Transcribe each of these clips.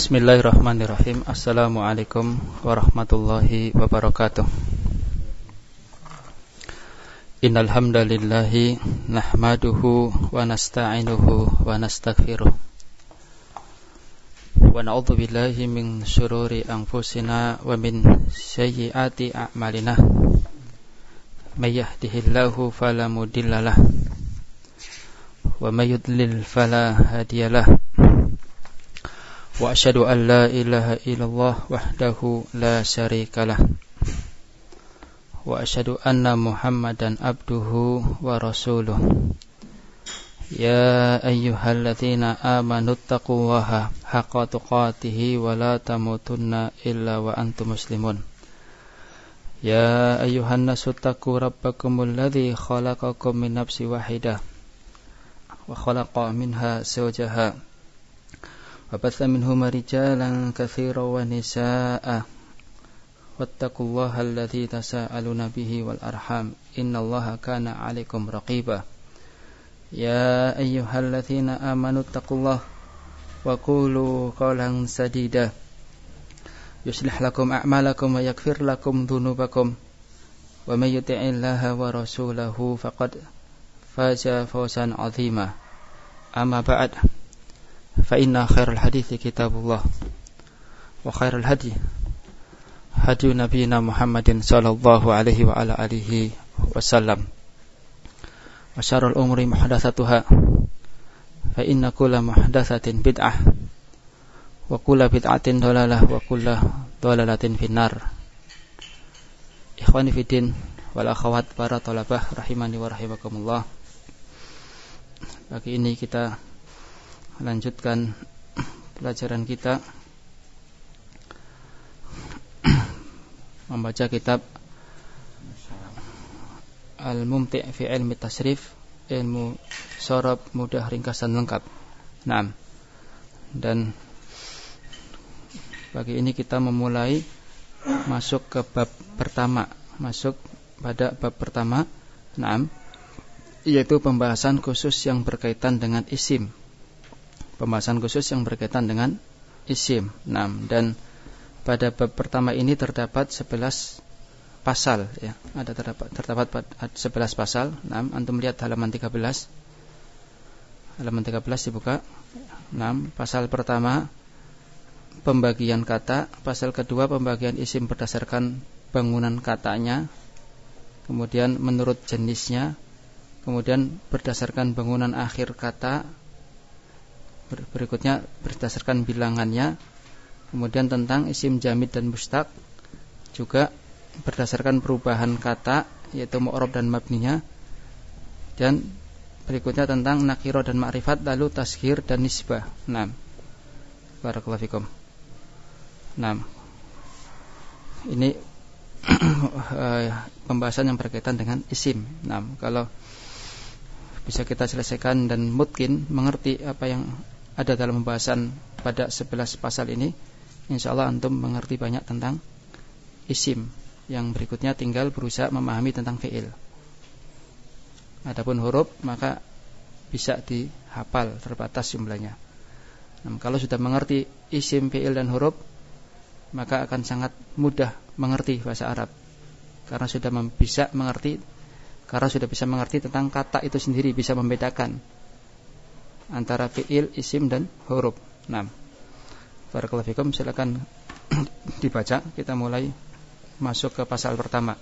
Bismillahirrahmanirrahim. Assalamualaikum warahmatullahi wabarakatuh. Innal hamdalillahi nahmaduhu wa nasta'inuhu wa nastaghfiruh. Wa na'udzu billahi min syururi anfusina wa min sayyiati a'malina. May yahdihillahu fala mudhillalah wa may yudlil fala hadiyalah. Wa asyhadu an la ilaha illallah wahdahu la syarikalah. Wa asyhadu anna Muhammadan abduhu wa rasuluh. Ya ayyuhalladzina amanu taqullaha haqqa tuqatih wa la tamutunna illa wa antum muslimun. Ya ayyuhan nasu taqu rabbakumul ladzi khalaqakum min nafsin wahidah wa khalaqa minha zawjaha وبث منهما رجالا كثيرا ونساء واتقوا الله الذي تساءلون به والأرحام إن الله كان عليكم رقيبا يا أيها الذين آمنوا اتقوا الله وقولوا قولا سديدا يصلح لكم أعمالكم ويغفر لكم ذنوبكم ومن يطع الله ورسوله فقد فاز فوزا عظيما أما بعد فإن خير الحديث كتاب الله وخير الهدي هدي نبينا محمد صلى الله عليه وعلى آله وسلم وشر الأمور محدثاتها فإن كل محدثة بدعة وكل بدعة ضلالة وكل ضلالة في النار. Ikhwani fi din wal akhawat, para thalabah rahimani wa rahimakumullah. Pagi ini kita lanjutkan pelajaran kita membaca kitab Al-Mumti' fi Ilmi Tasrif, ilmu sorob mudah, ringkas dan lengkap. Naam. Dan pagi ini kita memulai masuk ke bab pertama, masuk pada bab pertama. Naam. Yaitu pembahasan khusus yang berkaitan dengan isim. Pembahasan khusus yang berkaitan dengan isim. Dan pada bab pertama ini terdapat 11 pasal ya. Terdapat 11 pasal. Antum lihat halaman 13. Halaman 13 dibuka. Pasal pertama pembagian kata, pasal kedua pembagian isim berdasarkan bangunan katanya, kemudian menurut jenisnya, kemudian berdasarkan bangunan akhir kata, berikutnya berdasarkan bilangannya, kemudian tentang isim jamid dan mustaq, juga berdasarkan perubahan kata yaitu mu'rab dan mabninya, dan berikutnya tentang nakiro dan ma'rifat, lalu tashghir dan nisbah. Barakallahu fikum. Ini pembahasan yang berkaitan dengan isim. Kalau bisa kita selesaikan dan mungkin mengerti apa yang ada dalam pembahasan pada 11 pasal ini, insyaallah antum mengerti banyak tentang isim. Yang berikutnya tinggal berusaha memahami tentang fi'il. Adapun huruf maka bisa dihafal, terbatas jumlahnya. Kalau sudah mengerti isim, fi'il dan huruf, maka akan sangat mudah mengerti bahasa Arab. Karena sudah bisa mengerti tentang kata itu sendiri, bisa membedakan antara fi'il, isim dan huruf. Barakallahu fikum. Silakan dibaca. Kita mulai masuk ke pasal pertama.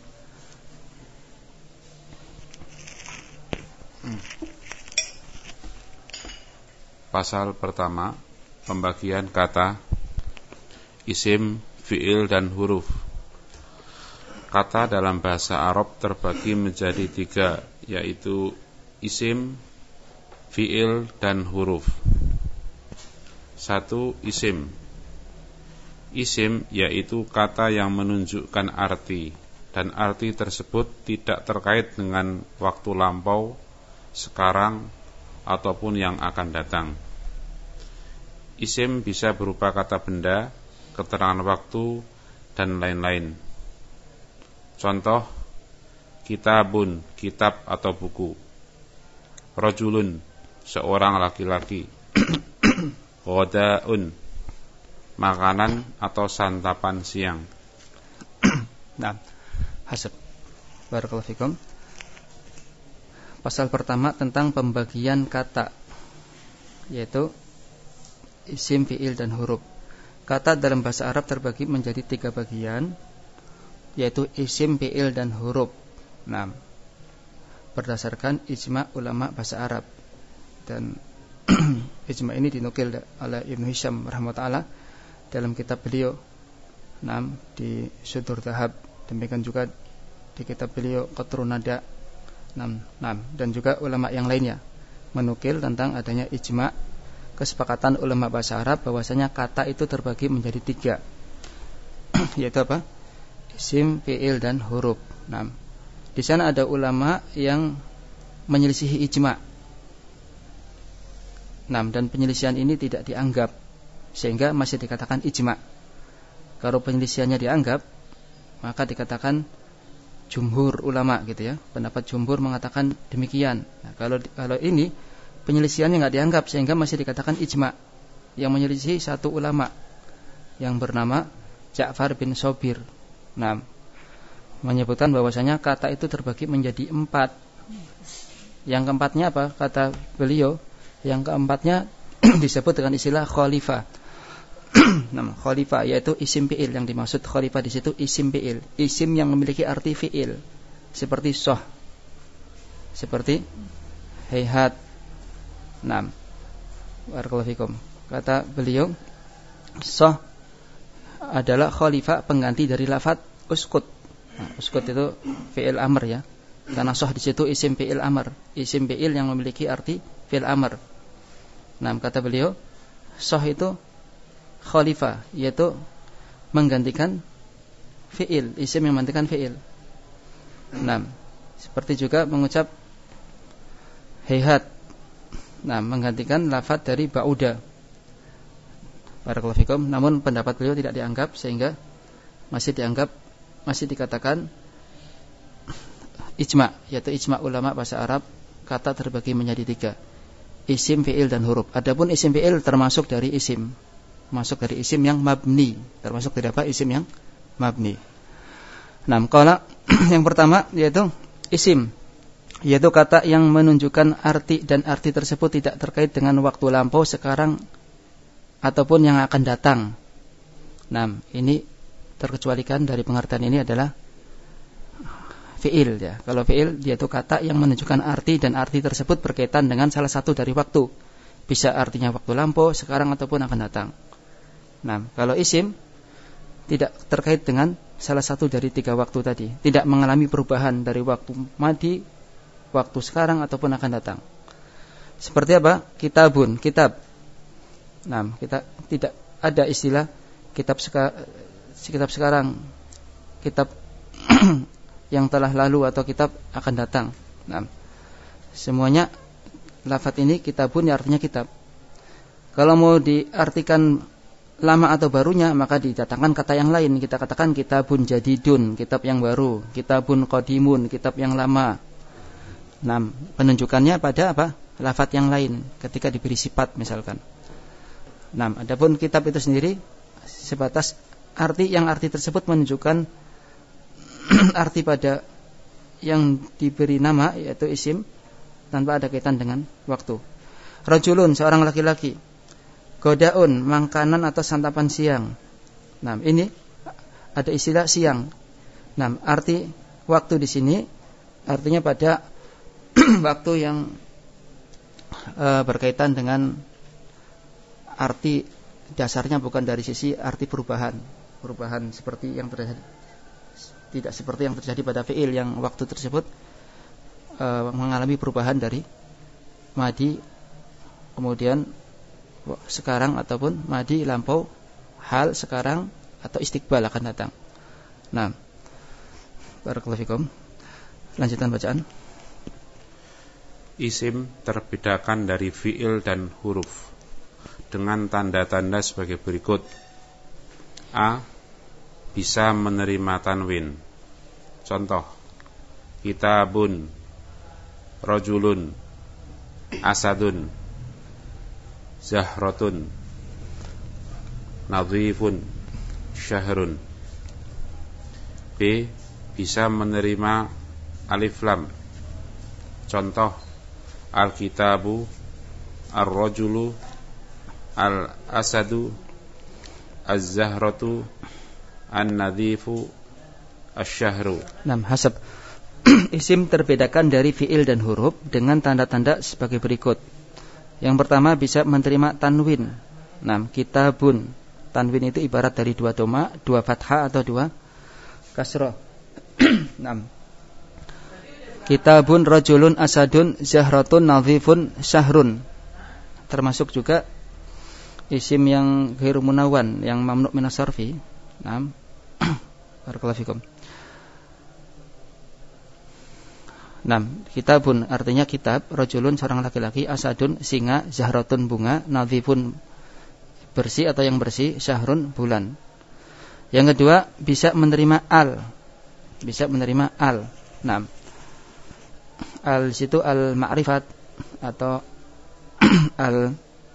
Pasal pertama, pembagian kata, isim, fi'il dan huruf. Kata dalam bahasa Arab terbagi menjadi 3, yaitu isim, fi'il dan huruf. 1. Isim. Isim yaitu kata yang menunjukkan arti, dan arti tersebut tidak terkait dengan waktu lampau, sekarang, ataupun yang akan datang. Isim bisa berupa kata benda, keterangan waktu, dan lain-lain. Contoh, kitabun, kitab atau buku. Rajulun, seorang laki-laki. Ghadaun, makanan atau santapan siang. Nah, hasab. Barakallahu fikum. Pasal pertama tentang pembagian kata, yaitu isim, fi'il, dan huruf. Kata dalam bahasa Arab terbagi menjadi 3 bagian, yaitu isim, fi'il, dan huruf. Nah, berdasarkan ijma' ulama bahasa Arab. Dan ijma' ini dinukil oleh Ibnu Hisham rahimahullah dalam kitab beliau, di Syudur Dhahab. Demikian juga di kitab beliau Qatrun Nada. Dan juga ulama yang lainnya menukil tentang adanya ijma', kesepakatan ulama bahasa Arab bahwasanya kata itu terbagi menjadi 3, yaitu apa? Isim, fi'il, dan huruf. Di sana ada ulama yang menyelisihi ijma'. Dan penyelisihan ini tidak dianggap, sehingga masih dikatakan ijma'. Kalau penyelisihannya dianggap, maka dikatakan jumhur ulama gitu ya. Pendapat jumhur mengatakan demikian. Nah, kalau ini penyelisihannya enggak dianggap, sehingga masih dikatakan ijma'. Yang menyelisih satu ulama yang bernama Ja'far bin Sobir. Menyebutkan bahwasanya kata itu terbagi menjadi 4. Yang keempatnya apa? Kata beliau, yang keempatnya disebut dengan istilah khalifah. Khalifah yaitu isim fi'il. Yang dimaksud khalifah di situ isim fi'il, isim yang memiliki arti fi'il, seperti soh, seperti hayhat. Barakallahu fikum. Kata beliau, soh adalah khalifah, pengganti dari lafaz uskut. Uskut itu fi'il amr ya. Karena soh di situ isim fi'il amr, isim fi'il yang memiliki arti fi'il amr. Kata beliau, soh itu khalifah, yaitu menggantikan fi'il, isim yang menggantikan fi'il. Seperti juga mengucap hayhat, menggantikan lafaz dari ba'uda. Barakallahu fikum. Namun pendapat beliau tidak dianggap, sehingga masih dikatakan ijma', yaitu ijma' ulama bahasa Arab. Kata terbagi menjadi 3, isim, fi'il, dan huruf. Adapun isim fi'il termasuk dari isim, masuk dari isim yang mabni, termasuk dari apa? Isim yang mabni. Kalau yang pertama yaitu isim, yaitu kata yang menunjukkan arti, dan arti tersebut tidak terkait dengan waktu lampau, sekarang, ataupun yang akan datang. Ini terkecualikan dari pengertian ini adalah fi'il ya. Kalau fi'il yaitu kata yang menunjukkan arti, dan arti tersebut berkaitan dengan salah satu dari waktu. Bisa artinya waktu lampau, sekarang, ataupun akan datang. Kalau isim tidak terkait dengan salah satu dari 3 waktu tadi, tidak mengalami perubahan dari waktu madi, waktu sekarang, ataupun akan datang. Seperti apa? Kitabun, kitab. Kita tidak ada istilah kitab sekarang, kitab yang telah lalu, atau kitab akan datang. Semuanya lafaz ini kitabun ya artinya kitab. Kalau mau diartikan lama atau barunya, maka didatangkan kata yang lain. Kita katakan kitabun jadidun, kitab yang baru, kitabun qadimun, kitab yang lama. Penunjukannya pada apa? Lafaz yang lain ketika diberi sifat misalkan. Adapun kitab itu sendiri sebatas arti, yang arti tersebut menunjukkan arti pada yang diberi nama, yaitu isim, tanpa ada kaitan dengan waktu. Rajulun, seorang laki-laki. Godaun, makanan atau santapan siang. Ini ada istilah siang. Arti waktu di sini artinya pada waktu yang berkaitan dengan arti dasarnya, bukan dari sisi arti perubahan seperti yang terjadi, tidak seperti yang terjadi pada fi'il, yang waktu tersebut mengalami perubahan dari madi, kemudian sekarang, ataupun madi lampau, hal sekarang, atau istiqbal akan datang. Barakallahu fikum. Lanjutan bacaan. Isim terbedakan dari fi'il dan huruf dengan tanda-tanda sebagai berikut. A. Bisa menerima tanwin. Contoh: kitabun, rajulun, asadun, zahratun. nadhifun syahrun. B. Bisa menerima alif lam. Contoh: al-kitabu, ar-rajulu, al-asadu, az-zahratu, an-nadhifu, asy-syahru. Hasab. Isim terbedakan dari fiil dan huruf dengan tanda-tanda sebagai berikut. Yang pertama bisa menerima tanwin. Kitabun. Tanwin itu ibarat dari dua doma, dua fathah atau dua kasrah. Kitabun, rajulun, asadun, zahratun, nadhifun, syahrun. Termasuk juga isim yang ghairu munawwan, yang mamnu' minas sarfi. Barakallahu fikum. Kitabun artinya kitab, rajulun seorang laki-laki, asadun singa, zahratun bunga, nadhifun bersih atau yang bersih, syahrun bulan. Yang kedua bisa menerima al. Bisa menerima al. Al situ al ma'rifat atau al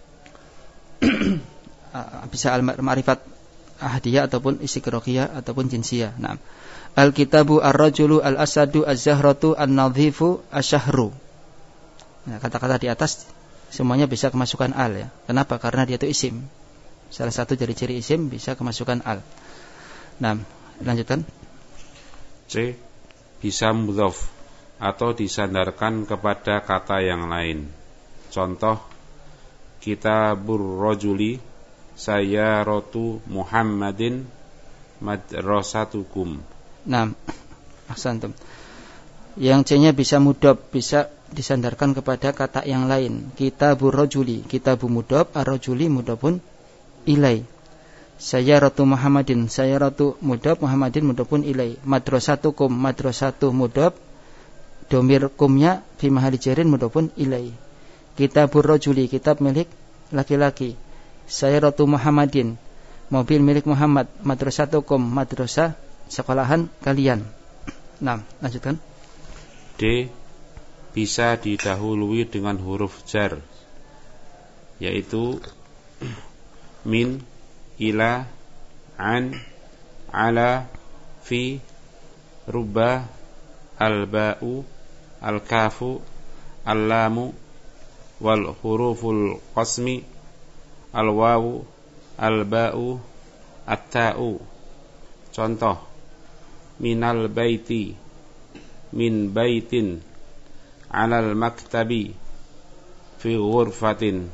bisa al ma'rifat ahdiyah ataupun istiqroqiyah ataupun jinsiyah. Al-kitabu, ar-rajulu, al-asadu, az-zahratu, an-nadhifu, asy-syahru. Kata-kata di atas semuanya bisa kemasukan al ya. Kenapa? Karena dia itu isim. Salah satu dari ciri isim bisa kemasukan al. Lanjutkan. C. Bisa mudhaf atau disandarkan kepada kata yang lain. Contoh: kitabur rajuli, sayyaratu Muhammadin, madrasatukum. Ahsantum. Yang C-nya bisa mudhaf, bisa disandarkan kepada kata yang lain. Kitabur rajuli, kitabu mudhaf, ar-rajuli mudhafun ilai. Sayyaratu Muhammadin, sayyaratu mudhaf, Muhammadin mudhafun ilai. Madrasatukum, madrasatu mudhaf, domir kumnya fi mahalli jarin mudhafun ilai. Kitabur rajuli, kitab milik laki-laki. Sayyaratu Muhammadin, mobil milik Muhammad. Madrasatukum, madrasah sekolahan kalian. Lanjutkan. D. Bisa didahului dengan huruf jar, yaitu min, ila, an, ala, fi, rubba, al-ba'u, al-kafu, al-lamu, wal huruful qasmi, al-wawu, al-ba'u, at-ta'u. Contoh: minal baiti, min baitin, alal maktabi, fi ghurfatin.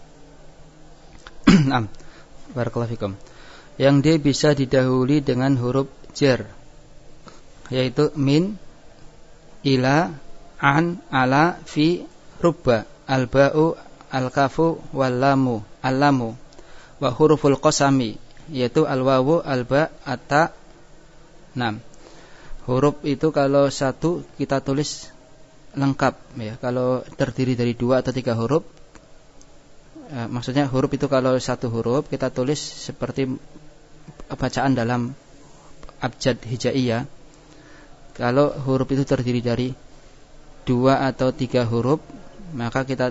Barakallahu fikum. Yang D bisa didahului dengan huruf jar, yaitu min, ila, an, ala, fi, rubba, al-ba'u, al-kafu, wal-lamu, al-lamu, wa huruful qasami, yaitu al-wawu, al-ba, at-ta. Huruf itu kalau satu kita tulis lengkap ya. Kalau terdiri dari dua atau tiga huruf, maksudnya huruf itu kalau satu huruf kita tulis seperti bacaan dalam abjad hijaiyah. Kalau huruf itu terdiri dari dua atau tiga huruf, maka kita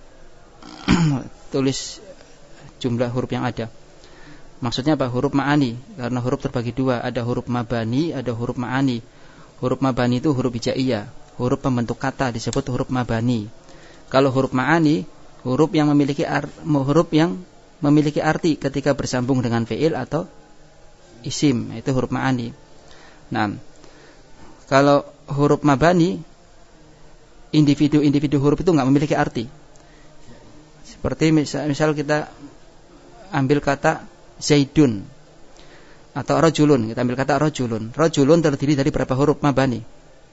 tulis jumlah huruf yang ada. Maksudnya apa? Huruf ma'ani. Karena huruf terbagi dua, ada huruf mabani, ada huruf ma'ani. Huruf mabani itu huruf hijaiyah, huruf pembentuk kata disebut huruf mabani. Kalau huruf ma'ani, huruf yang memiliki arti ketika bersambung dengan fi'il atau isim, itu huruf ma'ani. Kalau huruf mabani, individu huruf itu enggak memiliki arti. Seperti misal kita ambil kata Zaidun atau rajulun, kita ambil kata rajulun. Rajulun terdiri dari berapa huruf mabani?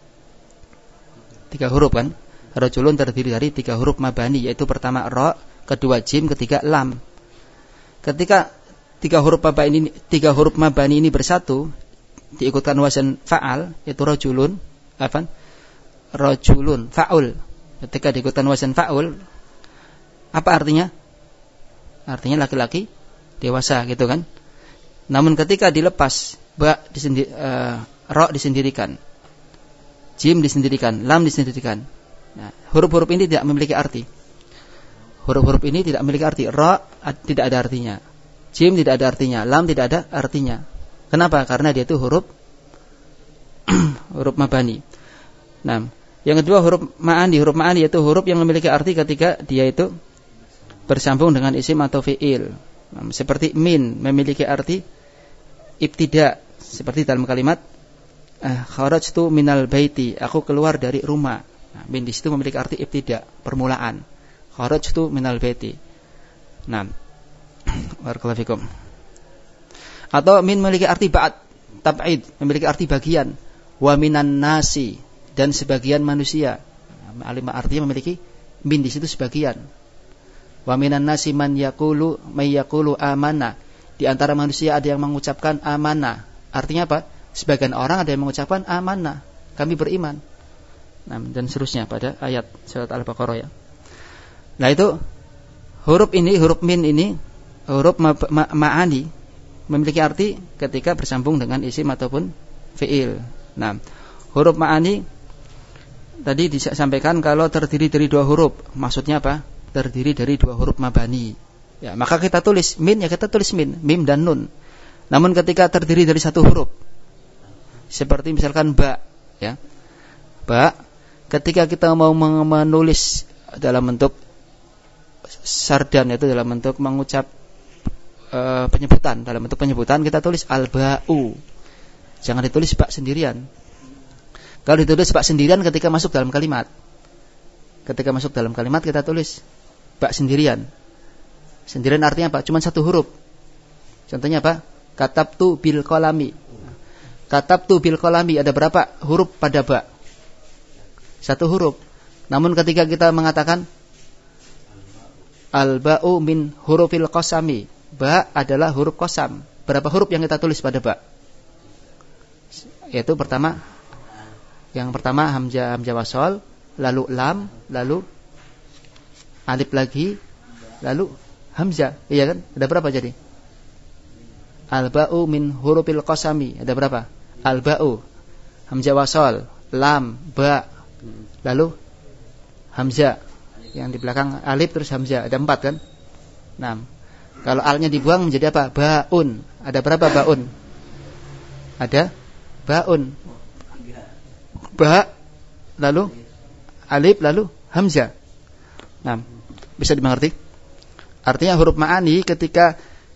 3 huruf kan? Rajulun terdiri dari 3 huruf mabani, yaitu pertama ra, kedua jim, ketiga lam. Ketika 3 huruf mabani ini bersatu, diikutkan wazan fa'al, yaitu rajulun, rajulun fa'ul. Ketika diikutkan wazan fa'ul, apa artinya? Artinya laki-laki dewasa, gitu kan? Namun ketika dilepas, ra disendirikan, jim disendirikan, lam disendirikan. Nah, huruf-huruf ini tidak memiliki arti. Huruf-huruf ini tidak memiliki arti. Ra tidak ada artinya. Jim tidak ada artinya, lam tidak ada artinya. Kenapa? Karena dia itu huruf huruf mabani. Nah, yang kedua huruf ma'ani. Huruf ma'ani yaitu huruf yang memiliki arti ketika dia itu bersambung dengan isim atau fi'il. Nah, seperti min memiliki arti ibtida, seperti dalam kalimat kharajtu minal baiti, aku keluar dari rumah. Nah, min di situ memiliki arti ibtida, permulaan. Kharajtu minal baiti. Nah, barakallahu fikum. Atau min memiliki arti ba'd, tab'id, memiliki arti bagian. Wa minan nasi, dan sebagian manusia. Artinya memiliki min di situ sebagian. Wa minan nasi man yaqulu may yaqulu amanna. Di antara manusia ada yang mengucapkan amanah. Artinya apa? Sebagian orang ada yang mengucapkan amanah, kami beriman. Nah, dan seterusnya pada ayat surat Al-Baqarah ya. Nah, itu huruf ini, huruf min ini, huruf ma'ani memiliki arti ketika bersambung dengan isim ataupun fi'il. Nah, huruf ma'ani tadi disampaikan kalau terdiri dari dua huruf. Maksudnya apa? Terdiri dari dua huruf mabani. Ya, maka kita tulis min, ya kita tulis min, mim dan nun. Namun ketika terdiri dari satu huruf, seperti misalkan ba, ya. Ba, ketika kita mau menulis dalam bentuk sardan, yaitu dalam bentuk mengucap penyebutan, dalam bentuk penyebutan kita tulis al-ba'u. Jangan ditulis ba sendirian. Kalau ditulis ba sendirian ketika masuk dalam kalimat. Ketika masuk dalam kalimat kita tulis ba sendirian. Sendirian artinya apa? Cuma satu huruf. Contohnya apa? Katabtu bil qalami. Katabtu bil qalami, ada berapa huruf pada ba? Satu huruf. Namun ketika kita mengatakan al-ba'u min hurufil qasami, ba adalah huruf qasam. Berapa huruf yang kita tulis pada ba? Yaitu yang pertama hamzah wasol, lalu lam, lalu alif lagi, lalu hamzah. Iya kan? Ada berapa jadi? Al-ba'u min hurufil qasami, ada berapa? Al-ba'u, hamzah wasol, lam, ba, lalu hamzah. Yang di belakang alif terus hamzah, ada 4 kan? 6. Kalau alnya dibuang menjadi apa? Ba'un. Ada berapa ba'un? Ada ba'un. Ba, lalu alif, lalu hamzah. Nah, bisa dimengerti? Artinya huruf ma'ani ketika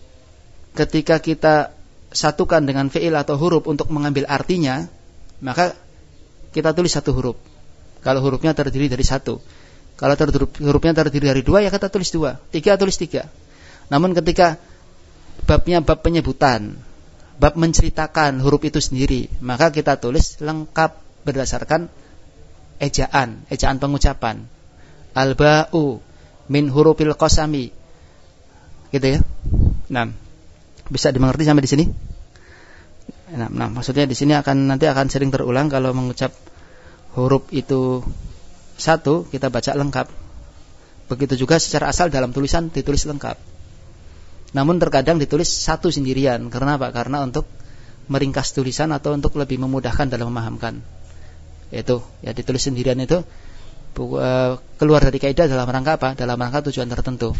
kita satukan dengan fi'il atau huruf untuk mengambil artinya, maka kita tulis satu huruf. Kalau hurufnya terdiri dari satu. Kalau hurufnya terdiri dari 2, ya kita tulis 2. 3 tulis 3. Namun ketika babnya bab penyebutan, bab menceritakan huruf itu sendiri, maka kita tulis lengkap berdasarkan ejaan pengucapan. Al-ba'u min hurufil qasami. Gitu ya. Nah, bisa dimengerti sampai di sini? Nah, maksudnya di sini nanti akan sering terulang kalau mengucap huruf itu satu, kita baca lengkap. Begitu juga secara asal dalam tulisan ditulis lengkap. Namun terkadang ditulis satu sendirian. Karena apa? Karena untuk meringkas tulisan atau untuk lebih memudahkan dalam memahamkan. Itu ya, ditulis sendirian itu keluar dari kaidah dalam rangka apa? Dalam rangka tujuan tertentu.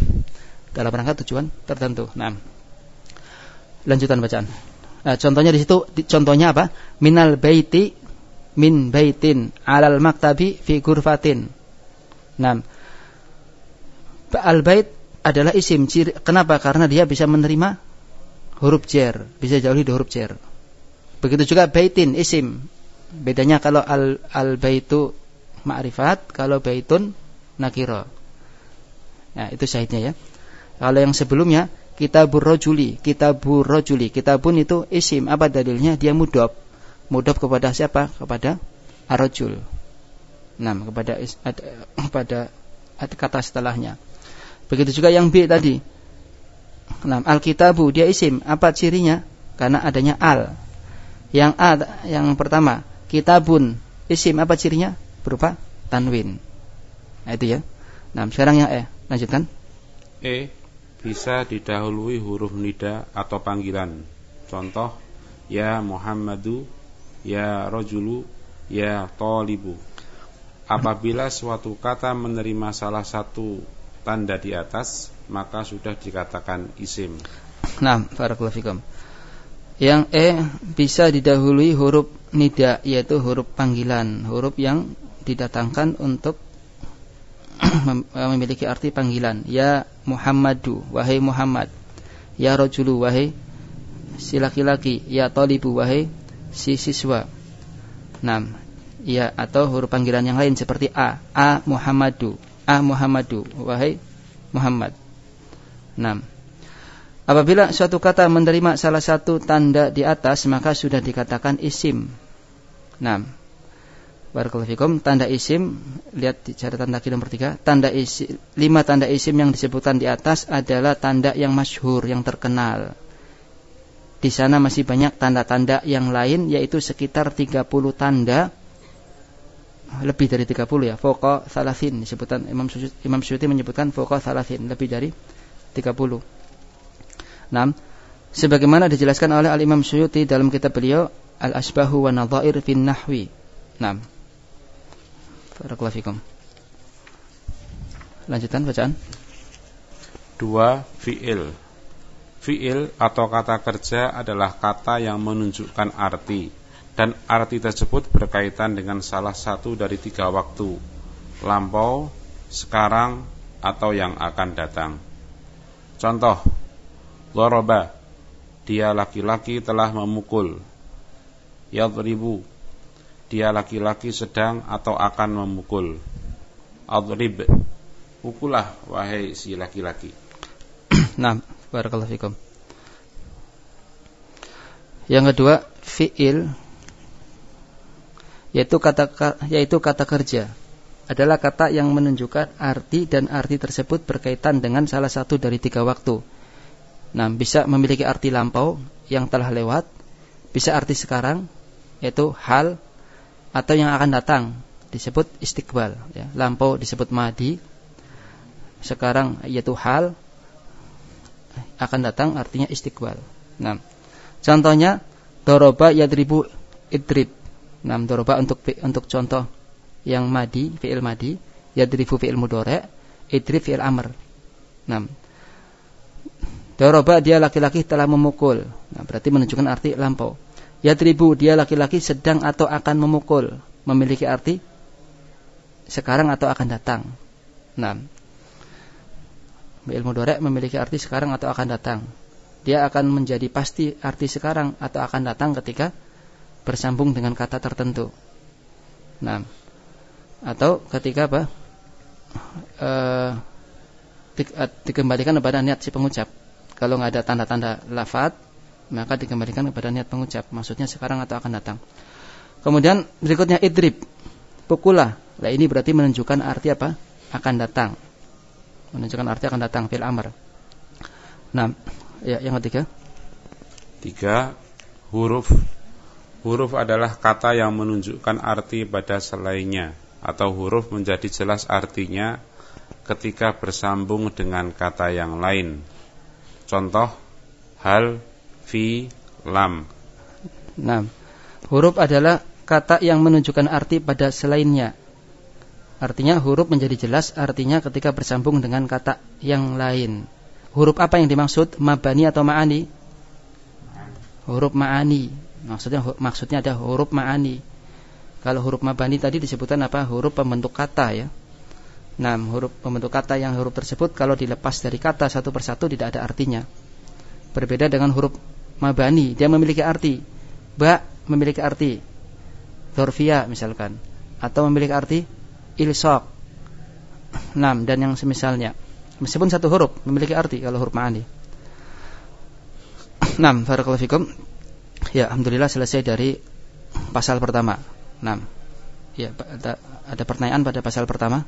Nah, lanjutan bacaan. Nah, contohnya di situ, contohnya apa? Minal baiti min baitin alal maktabi fi ghurfatin. Nah, al-bait adalah isim. Kenapa? Karena dia bisa menerima huruf jar, bisa jauhi huruf jar. Begitu juga baitin, isim. Bedanya kalau al-baitu ma'rifat, kalau baitun nakira. Nah, itu syahidnya ya. Kalau yang sebelumnya kitabur rajuli, kitabun itu isim. Apa dalilnya? Dia mudhaf kepada siapa? Kepada ar-rajul. Nah, kepada kata setelahnya. Begitu juga yang B tadi. Nah, al-kitabu dia isim. Apa cirinya? Karena adanya al. Yang A, yang pertama, kitabun isim. Apa cirinya? Berupa tanwin. Nah, itu ya. Nah, sekarang yang E, lanjutkan. E bisa didahului huruf nida atau panggilan. Contoh, ya Muhammadu, ya rajulu, ya talibu. Apabila suatu kata menerima salah satu tanda di atas, maka sudah dikatakan isim. Nah, barakallahu fikum. Yang E bisa didahului huruf nida, yaitu huruf panggilan, huruf yang didatangkan untuk memiliki arti panggilan. Ya Muhammadu, wahai Muhammad. Ya rajulu, wahai si laki-laki. Ya talibu, wahai si siswa. Nah, ya, atau huruf panggilan yang lain seperti A Muhammadu, wahai Muhammad. Nah, apabila suatu kata menerima salah satu tanda di atas, maka sudah dikatakan isim. Nah, barakallahu fikum, tanda isim, lihat di catatan kaki nomor 3. Tanda isim, 5 tanda isim yang disebutkan di atas adalah tanda yang masyhur, yang terkenal. Di sana masih banyak tanda-tanda yang lain, yaitu sekitar 30 tanda, lebih dari 30 ya. Fawqa thalathin disebutkan, Imam Suyuti menyebutkan fawqa thalathin, lebih dari 30. Nah, sebagaimana dijelaskan oleh Al-Imam Suyuti dalam kitab beliau Al-Asbahu wa Nadhair fin Nahwi. Nah, barakallahu fikum. Lanjutan bacaan. 2. Fi'il. Fi'il atau kata kerja adalah kata yang menunjukkan arti, dan arti tersebut berkaitan dengan salah satu dari 3 waktu: lampau, sekarang, atau yang akan datang. Contoh: Dhoroba, dia laki-laki telah memukul. Yadribu, dia laki-laki sedang atau akan memukul. Adrib, pukullah wahai si laki-laki. Nah, barakallahu fikum. Yang kedua, fi'il, yaitu kata kerja, adalah kata yang menunjukkan arti, dan arti tersebut berkaitan dengan salah satu dari 3 waktu. Nah, bisa memiliki arti lampau yang telah lewat, bisa arti sekarang, yaitu hal, atau yang akan datang, disebut istiqbal ya. Lampau disebut madi, sekarang yaitu hal, akan datang artinya istiqbal. Nah, contohnya doroba yadribu idrib. Nah, doroba untuk contoh yang madi, fi'il madi, yadribu fi'il mudhari', idrib fi'il amr. Nah, doroba dia laki-laki telah memukul. Nah, berarti menunjukkan arti lampau. Yadribu dia laki-laki sedang atau akan memukul, memiliki arti sekarang atau akan datang. Nah, fi'il mudhari' memiliki arti sekarang atau akan datang. Dia akan menjadi pasti arti sekarang atau akan datang ketika bersambung dengan kata tertentu. Nah, atau ketika apa? Dikembalikan kepada niat si pengucap. Kalau nggak ada tanda-tanda lafadz, maka dikembalikan kepada niat pengucap. Maksudnya sekarang atau akan datang. Kemudian berikutnya idrib, pukullah. Nah, ini berarti menunjukkan arti apa? Akan datang. Menunjukkan arti akan datang, fi'il amr. Nah, ya, yang ketiga. 3. Huruf. Huruf adalah kata yang menunjukkan arti pada selainnya, atau huruf menjadi jelas artinya ketika bersambung dengan kata yang lain. Contoh: hal, fi, lam. Nah, huruf adalah kata yang menunjukkan arti pada selainnya. Artinya huruf menjadi jelas artinya ketika bersambung dengan kata yang lain. Huruf apa yang dimaksud? Mabani atau ma'ani? Huruf ma'ani. Maksudnya ada huruf ma'ani. Kalau huruf mabani tadi disebutkan apa? Huruf pembentuk kata ya. Nah, huruf pembentuk kata yang huruf tersebut kalau dilepas dari kata satu persatu tidak ada artinya. Berbeda dengan huruf mabani, dia memiliki arti. Ba memiliki arti dzarfiyah misalkan, atau memiliki arti ilsaq. Nah, dan yang semisalnya. Meskipun satu huruf memiliki arti kalau huruf ma'ani. Nah, barakallahu fikum. Ya, alhamdulillah selesai dari pasal pertama. Nah, ya, ada pertanyaan pada pasal pertama?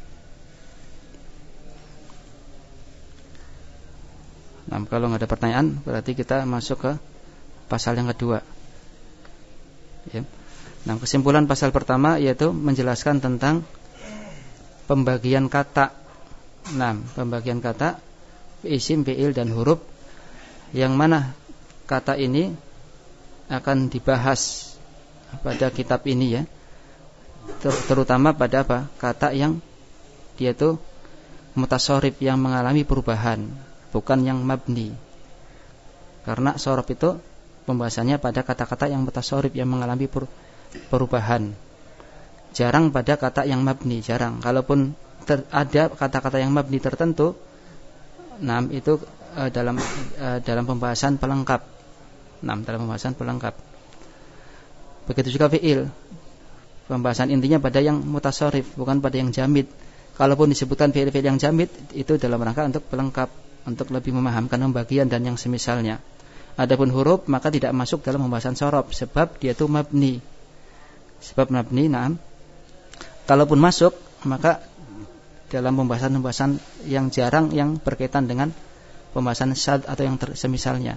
Nah, kalau nggak ada pertanyaan, berarti kita masuk ke pasal yang kedua. Ya. Nah, kesimpulan pasal pertama yaitu menjelaskan tentang pembagian kata. Nah, pembagian kata isim, fi'il, dan huruf, yang mana kata ini akan dibahas pada kitab ini ya, terutama pada apa? Kata yang dia itu mutasharif, yang mengalami perubahan, bukan yang mabni. Karena sorof itu pembahasannya pada kata-kata yang mutasorif, yang mengalami perubahan. Jarang pada kata yang mabni, jarang. Kalaupun ada kata-kata yang mabni tertentu, itu dalam pembahasan pelengkap. Dalam pembahasan pelengkap. Begitu juga fi'il. Pembahasan intinya pada yang mutasorif, bukan pada yang jamid. Kalaupun disebutkan fi'il-fi'il yang jamid, itu dalam rangka untuk pelengkap, untuk lebih memahamkan pembagian dan yang semisalnya. Adapun huruf maka tidak masuk dalam pembahasan sorof, sebab dia itu mabni. Sebab mabni, kalaupun masuk, maka dalam pembahasan-pembahasan yang jarang yang berkaitan dengan pembahasan syad atau yang semisalnya.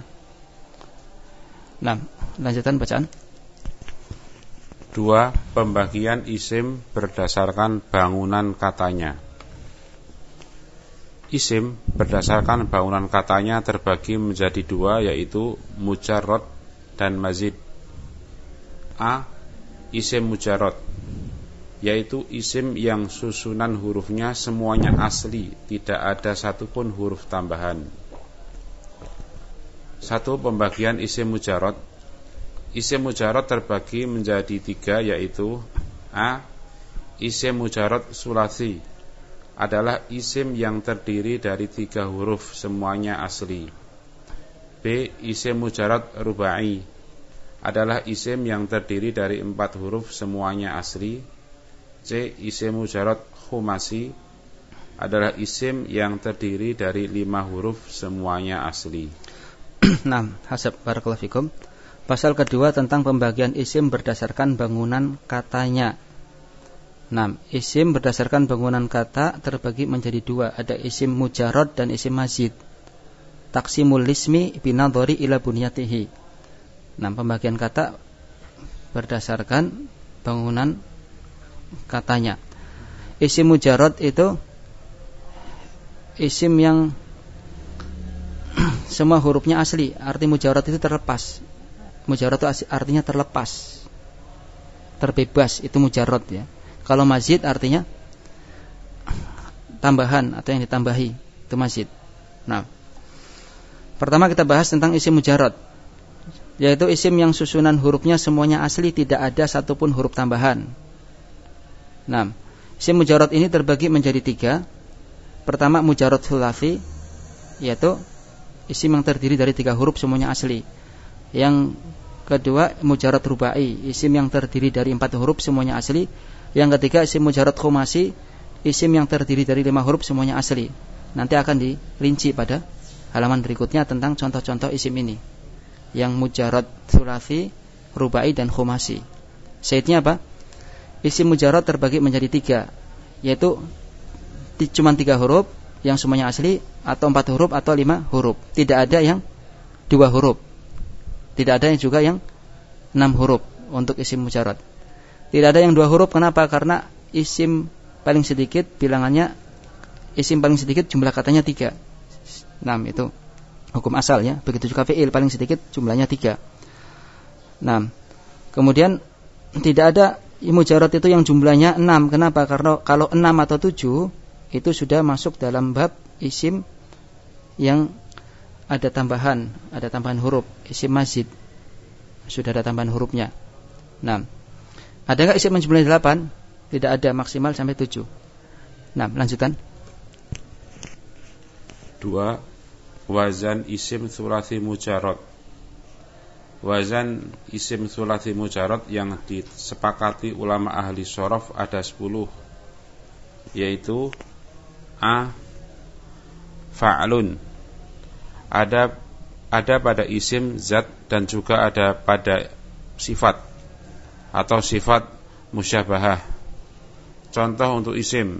Lanjutan bacaan. 2. Pembagian isim berdasarkan bangunan katanya. Isim berdasarkan bangunan katanya terbagi menjadi 2, yaitu mujarrad dan mazid. A. Isim mujarrad, yaitu isim yang susunan hurufnya semuanya asli, tidak ada satupun huruf tambahan. 1. Pembagian isim mujarrad. Isim mujarrad terbagi menjadi 3, yaitu A. Isim mujarrad sulasi, adalah isim yang terdiri dari 3 huruf semuanya asli. B. Isim mujarrad rubai, adalah isim yang terdiri dari 4 huruf semuanya asli. C. Isim mujarrad khumasi, adalah isim yang terdiri dari 5 huruf semuanya asli. Hasab barakallahu fikum. Pasal kedua tentang pembagian isim berdasarkan bangunan katanya. Isim berdasarkan bangunan kata terbagi menjadi 2. Ada isim mujarrad dan isim mazid. Taqsimul ismi binadhari ila bunyatihi. Pembagian kata berdasarkan bangunan katanya. Isim mujarrad itu isim yang semua hurufnya asli. Arti mujarrad itu terlepas. Mujarrad itu artinya terlepas, terbebas, itu mujarrad ya. Kalau mazid artinya tambahan atau yang ditambahi, itu mazid. Pertama kita bahas tentang isim mujarrad, yaitu isim yang susunan hurufnya semuanya asli, tidak ada satupun huruf tambahan. Isim mujarrad ini terbagi menjadi 3. Pertama mujarrad sulasi, yaitu isim yang terdiri dari 3 huruf semuanya asli. Yang kedua mujarrad rubai, isim yang terdiri dari 4 huruf semuanya asli. Yang ketiga isim mujarrad khumasi, isim yang terdiri dari 5 huruf semuanya asli. Nanti akan dirinci pada halaman berikutnya tentang contoh-contoh isim ini, yang mujarrad sulasi, rubai dan khumasi. Syaitnya apa? Isim mujarrad terbagi menjadi 3, yaitu cuma 3 huruf yang semuanya asli, atau 4 huruf atau 5 huruf. Tidak ada yang 2 huruf. Tidak ada yang juga yang 6 huruf untuk isim mujarrad. Tidak ada yang 2 huruf. Kenapa? Karena isim paling sedikit bilangannya, isim paling sedikit jumlah katanya 3. Itu hukum asal ya. Begitu juga fi'il paling sedikit jumlahnya 3. Kemudian tidak ada mujarrad itu yang jumlahnya 6. Kenapa? Karena kalau 6 atau 7 itu sudah masuk dalam bab isim yang ada tambahan huruf, isim mazid, sudah ada tambahan hurufnya. Adakah isim yang jumlahnya 8? Tidak ada, maksimal sampai 7. Lanjutan. 2. Wazan isim sulasi mujarrad. Wazan isim sulasi mujarrad yang disepakati ulama ahli shorof ada 10, yaitu A. Fa'lun, ada pada isim zat dan juga ada pada sifat atau sifat musyabahah. Contoh untuk isim: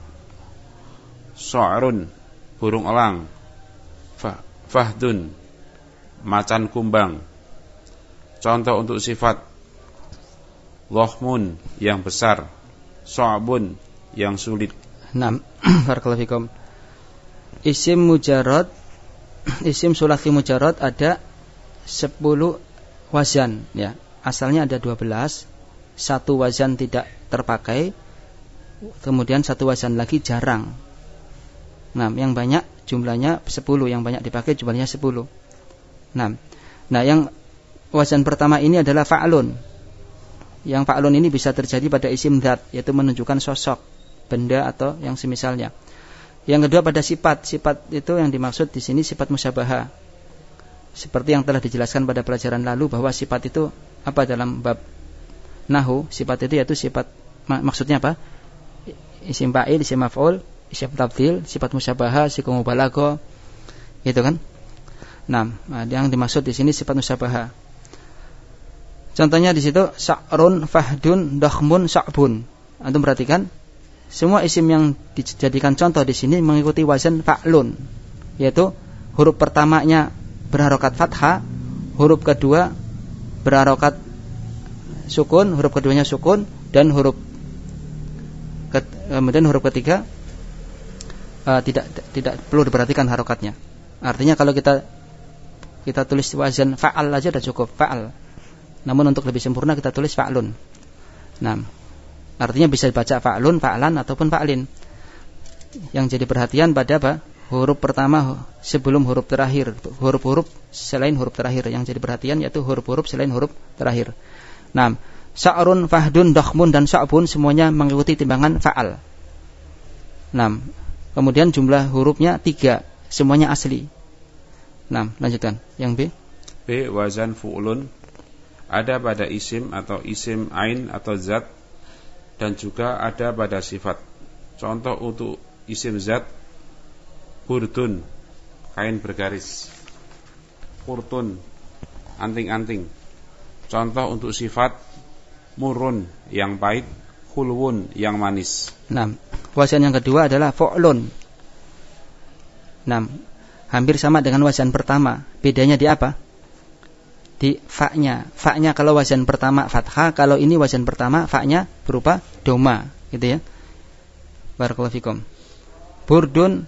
So'run, burung elang. Fahdun, macan kumbang. Contoh untuk sifat: Lohmun, yang besar. So'bun, yang sulit. Barakallahu fikum. Isim mujarrad, isim sulasi mujarrad ada 10 wazan ya. Asalnya ada 12, 1 wazan tidak terpakai, kemudian 1 wazan lagi jarang. Yang banyak jumlahnya 10, yang banyak dipakai jumlahnya 10. Nah, yang wazan pertama ini adalah fa'lun. Yang fa'lun ini bisa terjadi pada isim dzat, yaitu menunjukkan sosok, benda atau yang semisalnya. Yang kedua pada sifat. Sifat itu yang dimaksud di sini sifat musyabahah. Seperti yang telah dijelaskan pada pelajaran lalu bahwa sifat itu apa dalam bab nahwu, sifat itu yaitu sifat maksudnya apa? Isim fa'il, isim maf'ul, isim tafdhil, sifat musyabahah, sifat mubalaghah. Gitu kan? Nah, yang dimaksud di sini sifat musyabahah. Contohnya di situ sa'run, fahdun, dakhmun, sa'bun. Antum perhatikan, semua isim yang dijadikan contoh di sini mengikuti wazan fa'lun, yaitu huruf pertamanya berharokat fathah, huruf kedua berharokat sukun, huruf keduanya sukun, dan kemudian huruf ketiga tidak perlu diperhatikan harokatnya. Artinya kalau kita tulis wazan fa'al aja sudah cukup, fa'al. Namun untuk lebih sempurna kita tulis fa'lun. Nah, artinya bisa dibaca fa'lun, fa'lan ataupun fa'lin. Yang jadi perhatian pada apa? Huruf pertama sebelum huruf terakhir, huruf-huruf selain huruf terakhir. Yang jadi perhatian yaitu huruf-huruf selain huruf terakhir. Nah, sa'run, fahdun, dakhmun dan sa'bun semuanya mengikuti timbangan fa'al. Nah, kemudian jumlah hurufnya 3, semuanya asli. Nah, lanjutkan. Yang B. B wazan fu'lun ada pada isim atau isim ain atau zat, dan juga ada pada sifat. Contoh untuk isim zat, burdun, kain bergaris. Kurtun, anting-anting. Contoh untuk sifat, murun, yang pahit. Khulwun, yang manis. Nah, wazan yang kedua adalah fu'lun. Nah, hampir sama dengan wazan pertama. Bedanya di apa? Di fa-nya. Fa-nya kalau wazan pertama fathah, kalau ini wazan pertama fa-nya berupa doma, gitu ya. Barakallahu fikum. Burdun,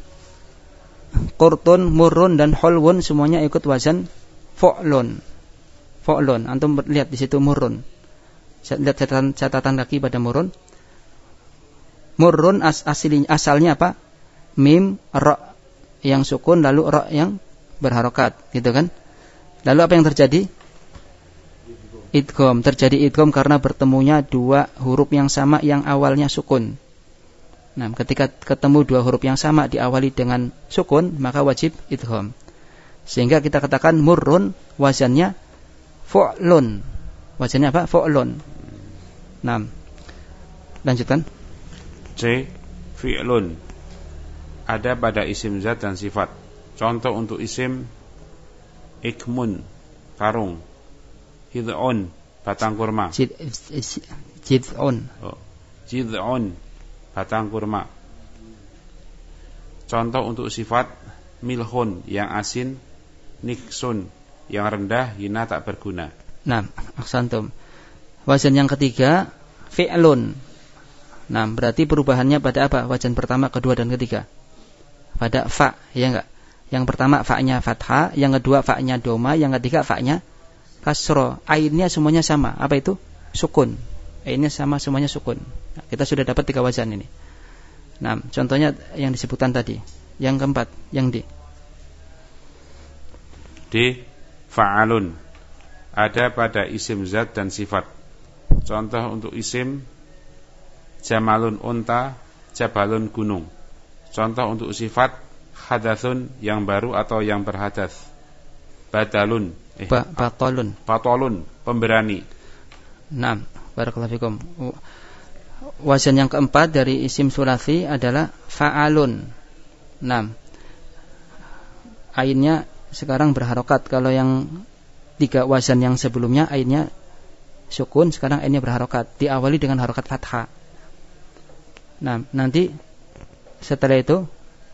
qurtun, murrun dan hulwun semuanya ikut wazan fu'lun. Fu'lun. Antum lihat di situ murrun. Lihat catatan kaki pada murrun. Murrun asalnya apa? Mim, ra yang sukun lalu ra yang berharokat, gitu kan? Lalu apa yang terjadi? Idgham. Terjadi idgham karena bertemunya dua huruf yang sama yang awalnya sukun. Nah, ketika ketemu dua huruf yang sama diawali dengan sukun, maka wajib idgham. Sehingga kita katakan murrun wazannya fu'lun. Wazannya apa? Fu'lun. Nah, lanjutkan. C. Fi'lun ada pada isim zat dan sifat. Contoh untuk isim ikmun, karung. Hid'un, batang kurma. Jid'un. Jid'un, batang kurma. Contoh untuk sifat milhun, yang asin. Niksun, yang rendah, hina, tak berguna. Nah, aksantum. Wazan yang ketiga fi'lun. Nah, berarti perubahannya pada apa? Wazan pertama, kedua dan ketiga. Pada fa, ya enggak? Yang pertama fa-nya fathah, yang kedua fa-nya doma, yang ketiga fa-nya kasro. Ainnya semuanya sama. Apa itu? Sukun. Ainnya sama semuanya sukun. Nah, kita sudah dapat 3 wazan ini. Nah, contohnya yang disebutkan tadi. Yang keempat, yang D. D. Fa'alun ada pada isim zat dan sifat. Contoh untuk isim jamalun, unta. Jabalun, gunung. Contoh untuk sifat hadatsun, yang baru atau yang berhadas. Badalun, Batolun, pemberani. Nah, barakallahu fikum. Wazan yang keempat dari isim sulasi adalah fa'alun. Nah, ainnya sekarang berharokat. Kalau yang 3 wazan yang sebelumnya ainnya sukun, sekarang ainnya berharokat. Diawali dengan harokat fathah. Nah, nanti setelah itu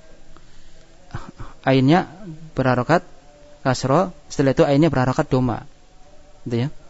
ainnya berharokat kasro, setelah itu ainnya berharokat doma. Gitu ya.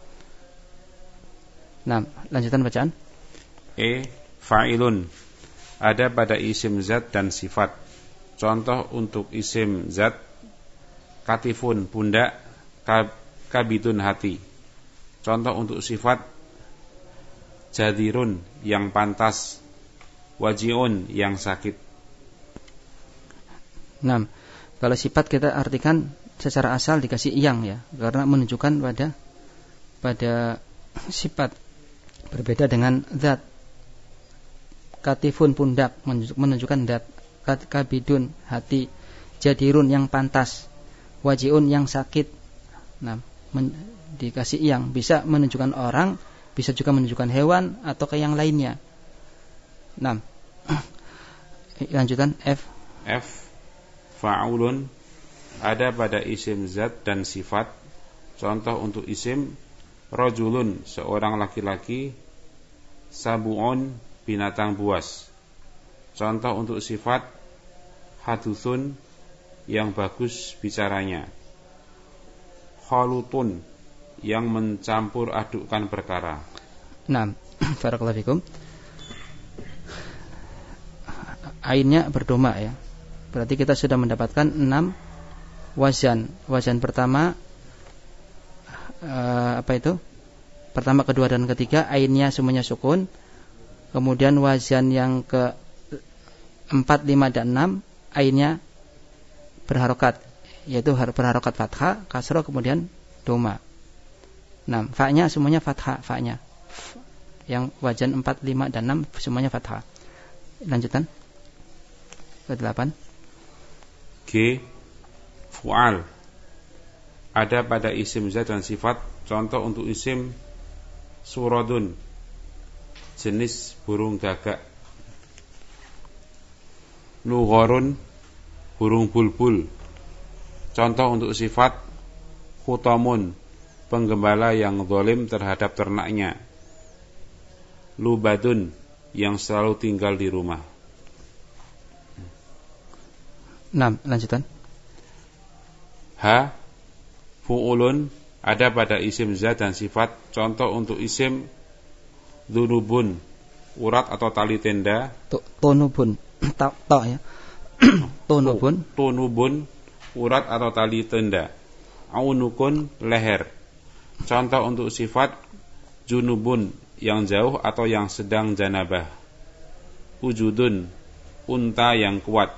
Nah, lanjutan bacaan. E. Fa'ilun ada pada isim zat dan sifat. Contoh untuk isim zat, katifun, pundak. Kabitun, hati. Contoh untuk sifat, jadirun, yang pantas. Wajiun, yang sakit. Nah, kalau sifat kita artikan secara asal dikasih yang ya, karena menunjukkan pada sifat, berbeda dengan zat. Katifun pundak menunjukkan zat, kabidun hati, jadirun yang pantas, wajiun yang sakit. Nah, dikasih yang bisa menunjukkan orang, bisa juga menunjukkan hewan atau ke yang lainnya. Nah, lanjutan F. Fa'ulun ada pada isim zat dan sifat. Contoh untuk isim rajulun seorang laki-laki, sabu'un binatang buas. Contoh untuk sifat haduthun yang bagus bicaranya, khalutun yang mencampur adukkan perkara. Nah, barakallahu fikum. Ainnya berdoma ya. Berarti kita sudah mendapatkan 6 wazan. Wazan pertama pertama, kedua dan ketiga ainnya semuanya sukun. Kemudian wazan yang ke 4, 5 dan 6 ainnya berharokat, yaitu berharokat fathah, kasroh, kemudian doma. Nah, fa-nya semuanya fathah, fa-nya. Yang wazan 4, 5 dan 6 semuanya fathah. Lanjutan ke 8. G. Fu'al ada pada isim zat dan sifat. Contoh untuk isim suradun jenis burung gagak, nughorun burung bulbul. Contoh untuk sifat khutamun penggembala yang zalim terhadap ternaknya, lubadun yang selalu tinggal di rumah. Nah, lanjutan. H. Fu'ulun ada pada isim zat dan sifat. Contoh untuk isim dzunubun urat atau tali tenda, tonubun ya. Tunubun urat atau tali tenda, aunukun leher. Contoh untuk sifat junubun yang jauh atau yang sedang janabah, ujudun unta yang kuat.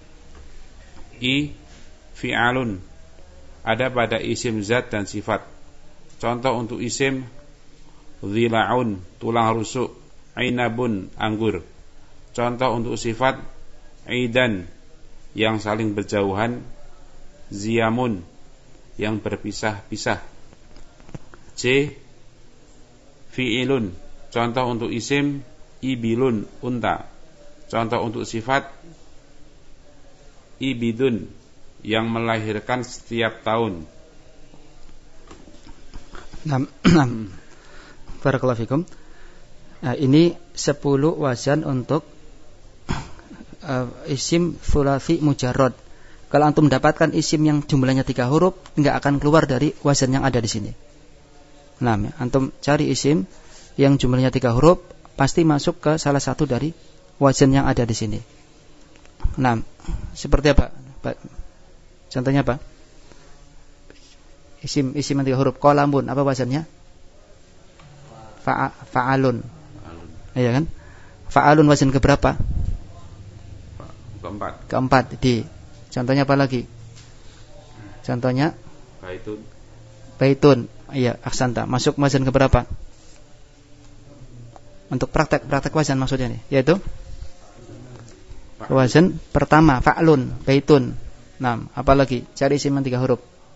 I. Fi'alun ada pada isim zat dan sifat. Contoh untuk isim dhila'un tulang rusuk, ainabun anggur. Contoh untuk sifat aidan yang saling berjauhan, ziyamun yang berpisah-pisah. C. Fi'ilun contoh untuk isim ibilun unta. Contoh untuk sifat ibidun yang melahirkan setiap tahun. Barakallahu fikum. Nah, ini 10 wazan untuk isim thulathi mujarrad. Kalau antum mendapatkan isim yang jumlahnya 3 huruf, enggak akan keluar dari wazan yang ada di sini. Nah, antum cari isim yang jumlahnya 3 huruf, pasti masuk ke salah satu dari wazan yang ada di sini. Nah, seperti apa? Contohnya apa? Isim yang 3 huruf, qalamun, apa wazannya? Fa'alun. Iya kan? Fa'alun wazan keberapa? Keempat. Di contohnya apa lagi? Contohnya baitun. Iya, aksanta. Masuk wazan keberapa? Untuk praktek wazan maksudnya nih, yaitu wazan pertama, fa'lun, baitun. Nah, apa lagi? Cari isim yang 3 huruf.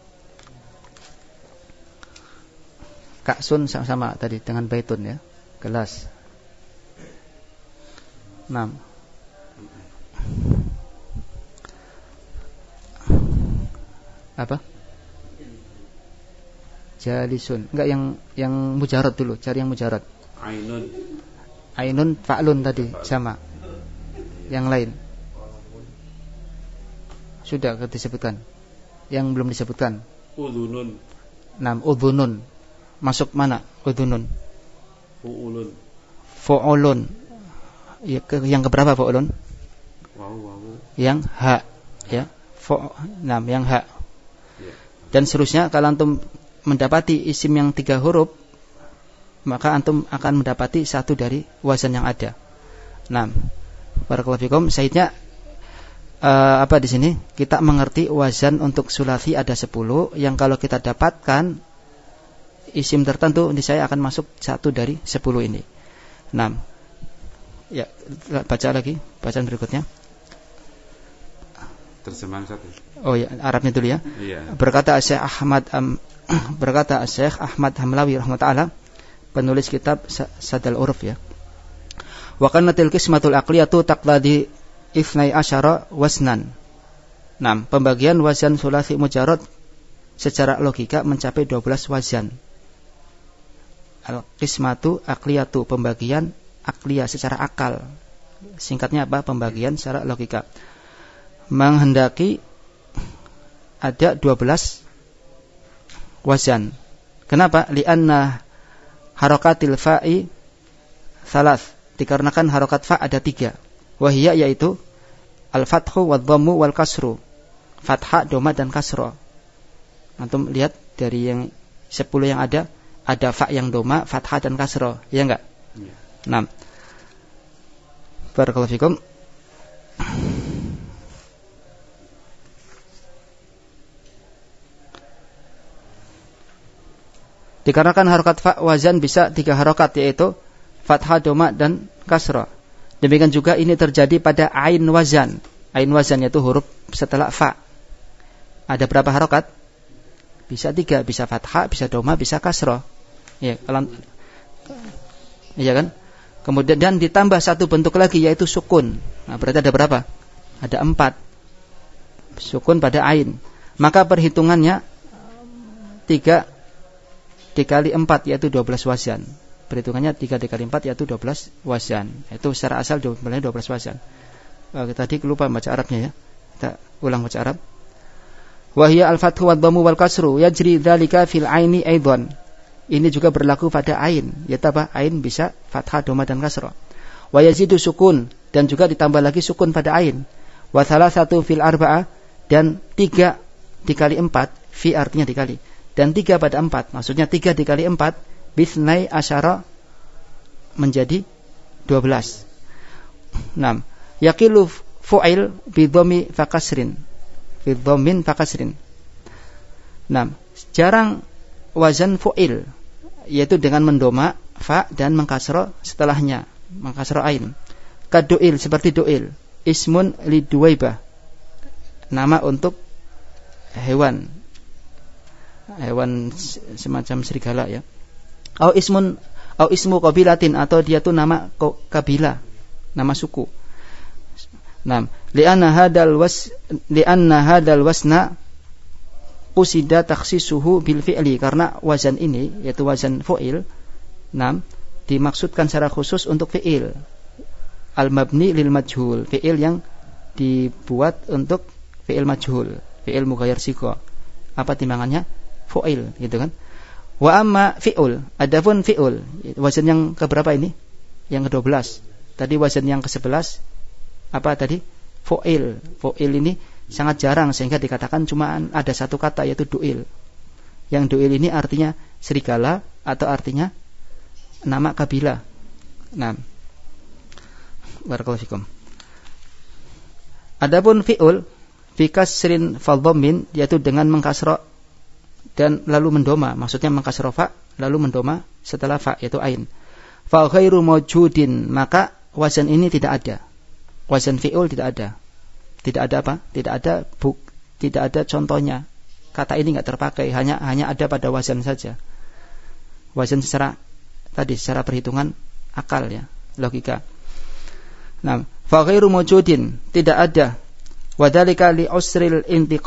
Ka'sun sama tadi dengan baitun ya, gelas. 6. Apa? Jalisun. Enggak, yang mujarad dulu, cari yang mujarad. Ainun fa'lun tadi sama. Yang lain sudah disebutkan. Yang belum disebutkan udhunun. 6. Udhunun. Masuk mana udhunun? Fu'ulun. Yang keberapa fu'ulun? Yang ha ya. Yang ha. Dan seterusnya, kalau antum mendapati isim yang 3 huruf, maka antum akan mendapati satu dari wazan yang ada. Nah, barakallahu fikum. Saidnya apa di sini? Kita mengerti wazan untuk sulasi ada 10 yang kalau kita dapatkan isim tertentu niscaya akan masuk satu dari 10 ini. 6. Ya, baca lagi bacaan berikutnya. Terjemahan satu. Oh ya, Arabnya dulu ya. Iya. Berkata Syekh Ahmad Hamlawi rahmatullah, penulis kitab Sadal Uruf ya. Wa kanatil qismatul aqliyatu taqladi 12 wasnan. 6. Pembagian wazan sulasi mujarrad secara logika mencapai 12 wazan. Al-qismatu aqliyatu, pembagian aqliyah secara akal. Singkatnya apa? Pembagian secara logika. Menghendaki ada 12 wazan. Kenapa? Li'anna harakatil fa'i thalath. Dikarenakan harokat fa ada 3. Wahiyya yaitu al-fathu wad-dhammu wal kasru. Fathah, dhamma dan kasra. Antum lihat dari yang 10 yang ada fa yang dhamma, fathah dan kasra, ya enggak? Ya. 6. Barakallahu fikum. Dikarenakan harokat fa wazan bisa 3 harokat, yaitu fathah, dhamma dan kasra. Demikian juga ini terjadi pada ain wazan. Ain wazan yaitu huruf setelah fa. Ada berapa harokat? Bisa 3, bisa fathah, bisa dhamma, bisa kasra. Ya, iya kan? Kemudian dan ditambah satu bentuk lagi yaitu sukun. Nah, berarti ada berapa? Ada 4. Sukun pada ain. Maka perhitungannya 3 dikali 4 yaitu 12 wazan. Perhitungannya 3 dikali 4 yaitu 12 wazan. Itu secara asal jumlahnya 12 wazan. Tadi lupa baca Arabnya ya. Kita ulang baca Arab. Wa hiya al-fathu wad-dhammu wal kasru yajri dzalika fil aini aidan. Ini juga berlaku pada ain. Yaitu apa? Ain bisa fathah, dhamma dan kasra. Wa yazidu sukun, dan juga ditambah lagi sukun pada ain. Wa thalathatu fil arba'ah, dan 3 dikali 4, fi artinya dikali. Dan 3 pada 4, maksudnya 3 dikali 4 bisnai asyara menjadi 12. 6. Yaqilu fu'il bidhammi fakasrin. Bidhammin fakasrin. 6. Jarang wazan fu'il, yaitu dengan mendoma fa dan mengkasra setelahnya, mengkasra ain. Kadu'il, seperti du'il. Ismun liduwaibah, nama untuk hewan semacam serigala ya. Au ismu qabilatin, atau dia tuh nama kabilah, nama suku. 6. Li'anna hadal wasna qusida takhsisuhu bil fi'li, karena wazan ini yaitu wazan fu'il 6 dimaksudkan secara khusus untuk fi'il al mabni lil majhul, fi'il yang dibuat untuk fi'il majhul, fi'il mughayyar sigha. Apa timbangannya? Fu'il, gitu kan? Wa amma fi'ul, adapun fi'ul, wazan yang keberapa ini? Yang ke-12. Tadi wazan yang ke-11 apa tadi? Fu'il. Fu'il ini sangat jarang sehingga dikatakan cuma ada satu kata yaitu du'il. Yang du'il ini artinya serigala atau artinya nama kabilah. Nah, barakallahu fikum. Adapun fi'ul fi kasrin fa dhammin, yaitu dengan mengkasra dan lalu mendoma, maksudnya mengkasra fa lalu mendoma setelah fa yaitu ain. Fa ghairu mawjudin, maka wazan ini tidak ada. Wazan fi'ul tidak ada. Tidak ada apa? Tidak ada contohnya. Kata ini enggak terpakai, hanya ada pada wazan saja. Wazan secara perhitungan akal ya, logika. Nah, fa ghairu mawjudin, tidak ada. Wadhalika li usril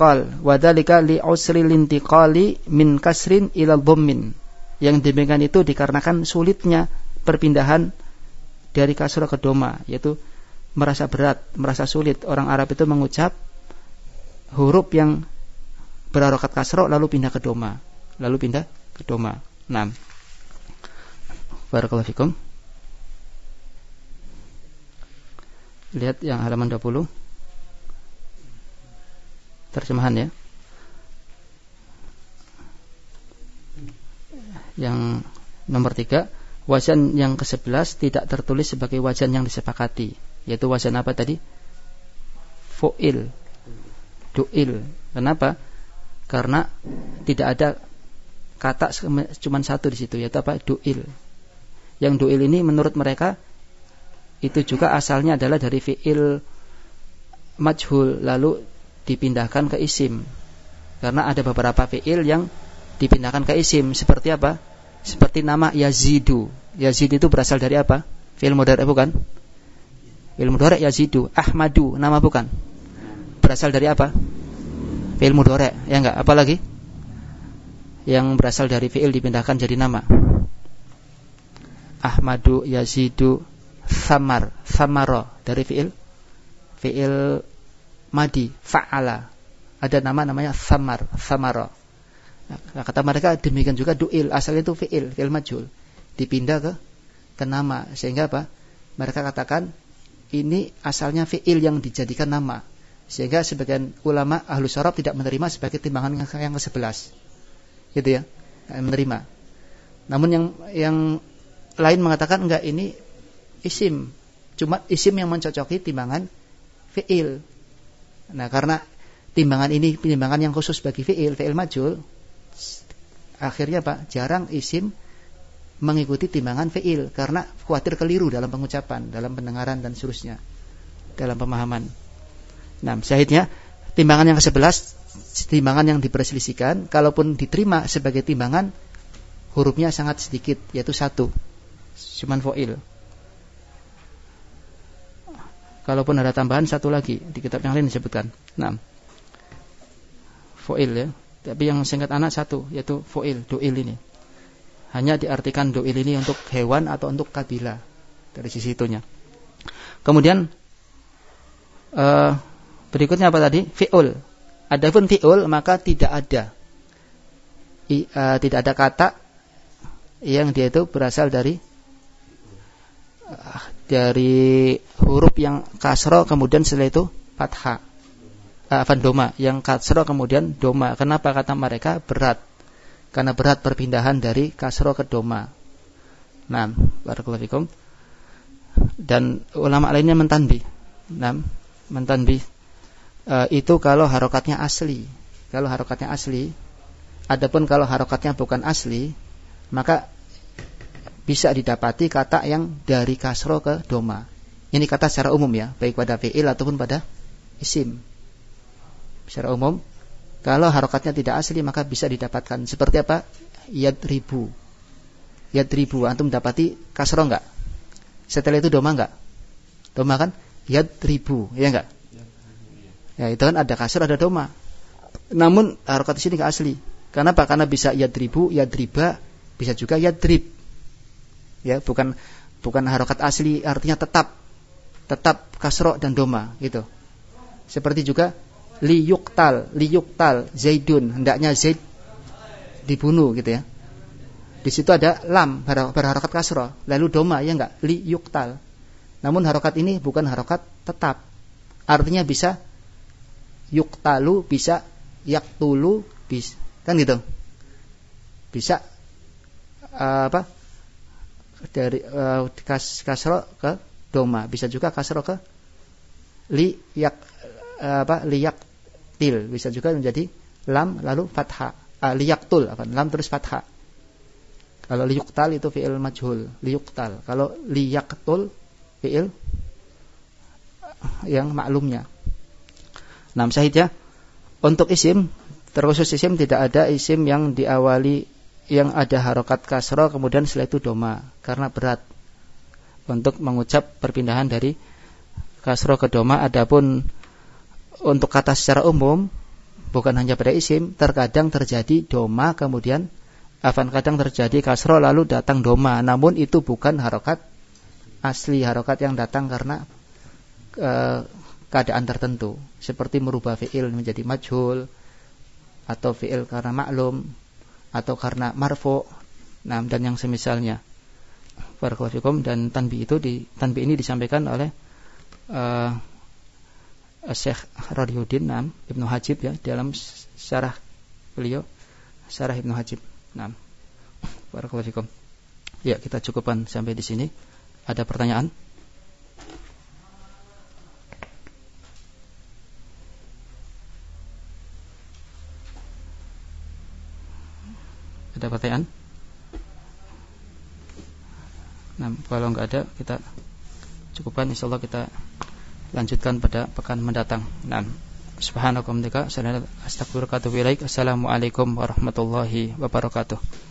intiqali min kasrin ila dhammin. Yang demikian itu dikarenakan sulitnya perpindahan dari kasra ke dhamma, yaitu merasa berat, merasa sulit orang Arab itu mengucap huruf yang berharokat kasra lalu pindah ke dhamma, Nah, barakallahu fikum. Lihat yang halaman 20. Terjemahan ya. Yang nomor 3, wazan yang ke-11 tidak tertulis sebagai wazan yang disepakati, yaitu wazan apa tadi? fu'il, du'il. Kenapa? Karena tidak ada kata cuma satu di situ, yaitu apa? Du'il. Yang du'il ini menurut mereka itu juga asalnya adalah dari fi'il majhul lalu dipindahkan ke isim. Karena ada beberapa fi'il yang dipindahkan ke isim. Seperti apa? Seperti nama Yazidu. Yazid itu berasal dari apa? Fi'il mudhari' bukan? Fi'il mudhari' Yazidu. Ahmadu, nama bukan? Berasal dari apa? Fi'il mudhari', ya enggak? Apa lagi? Yang berasal dari fi'il dipindahkan jadi nama. Ahmadu, Yazidu, Samar, Samaro dari fi'il madi, fa'ala. Ada nama namanya Samar, Samaro. Nah, kata mereka demikian juga du'il, asalnya itu fi'il majhul, dipindah ke nama. Sehingga apa? Mereka katakan ini asalnya fi'il yang dijadikan nama. Sehingga sebagian ulama ahlus syarab tidak menerima sebagai timbangan yang ke-11. Gitu ya, menerima. Namun yang lain mengatakan enggak, ini isim. Cuma isim yang mencocoki timbangan fi'il. Nah, karena timbangan ini timbangan yang khusus bagi fi'il majhul, akhirnya Pak, jarang isim mengikuti timbangan fi'il karena khawatir keliru dalam pengucapan, dalam pendengaran dan seterusnya, dalam pemahaman. Nah, syahidnya timbangan yang ke-11, timbangan yang diperselisihkan, kalaupun diterima sebagai timbangan, hurufnya sangat sedikit, yaitu 1, cuman fa'il. Kalaupun ada tambahan 1 lagi, di kitab yang lain disebutkan. Nah, fa'il ya. Tapi yang singkat anak 1, yaitu fu'il, du'il ini. Hanya diartikan du'il ini untuk hewan atau untuk kabilah. Dari sisi itunya. Kemudian berikutnya apa tadi? Fi'ul. Adapun fi'ul maka tidak ada kata yang dia itu berasal dari huruf yang kasra kemudian setelah itu fathah. Doma, yang kasra kemudian doma. Kenapa kata mereka berat? Karena berat perpindahan dari kasra ke doma. Nah, barakallahu fikum. Dan ulama lainnya mentanbih. Nah, mentanbih itu kalau harokatnya asli. Kalau harokatnya asli, adapun kalau harokatnya bukan asli, maka bisa didapati kata yang dari kasra ke doma. Ini kata secara umum ya, baik pada fi'il ataupun pada isim. Secara umum, kalau harokatnya tidak asli maka bisa didapatkan. Seperti apa? Yadribu. Yadribu, antum dapati kasroh enggak? Setelah itu doma enggak? Doma kan? Yadribu, ya enggak? Ya, itu kan ada kasroh, ada doma. Namun harokat di sini enggak asli. Kenapa? Karena bisa yadribu, yadriba, bisa juga yadrib. Ya, bukan harokat asli, artinya tetap kasroh dan doma, gitu. Seperti juga liyuktal, Zaidun, hendaknya Zaid dibunuh, gitu ya. Di situ ada lam berharokat kasroh, lalu doma, ya enggak, liyuktal. Namun harokat ini bukan harokat tetap, artinya bisa yuktalu, bisa yaktulu, bisa, kan gitu. Bisa dari kasroh ke doma, bisa juga kasroh ke liyaktil, bisa juga menjadi lam lalu fathah. Liyaktul, lam terus fathah. Kalau liyuktal itu fi'il majhul, liyuktal. Kalau liyaktul fi'il yang maklumnya. Nah, syahid ya. Untuk isim, terkhusus isim tidak ada isim yang diawali yang ada harokat kasroh kemudian setelah itu doma, karena berat untuk mengucap perpindahan dari kasroh ke doma. Adapun untuk kata secara umum, bukan hanya pada isim, terkadang terjadi doma kemudian kadang terjadi kasroh lalu datang doma. Namun itu bukan harokat asli, harokat yang datang karena keadaan tertentu, seperti merubah fi'il menjadi majhul, atau fi'il karena maklum, atau karena marfu', nah, dan yang semisalnya. Barakallahu fikum. Dan tanbih ini disampaikan oleh Syekh Radiyuddin Ibnu Hajib ya, dalam syarah beliau, syarah Ibnu Hajib. Nah, barakallahu fikum. Ya, kita cukupkan sampai di sini. Ada pertanyaan? Ada pertanyaan? Nah, kalau enggak ada, kita cukupkan. Insyaallah kita lanjutkan pada pekan mendatang. Nah, subhanakallahumma wa bihamdika, astaghfiruka wa atubu ilaik. Assalamualaikum warahmatullahi wabarakatuh.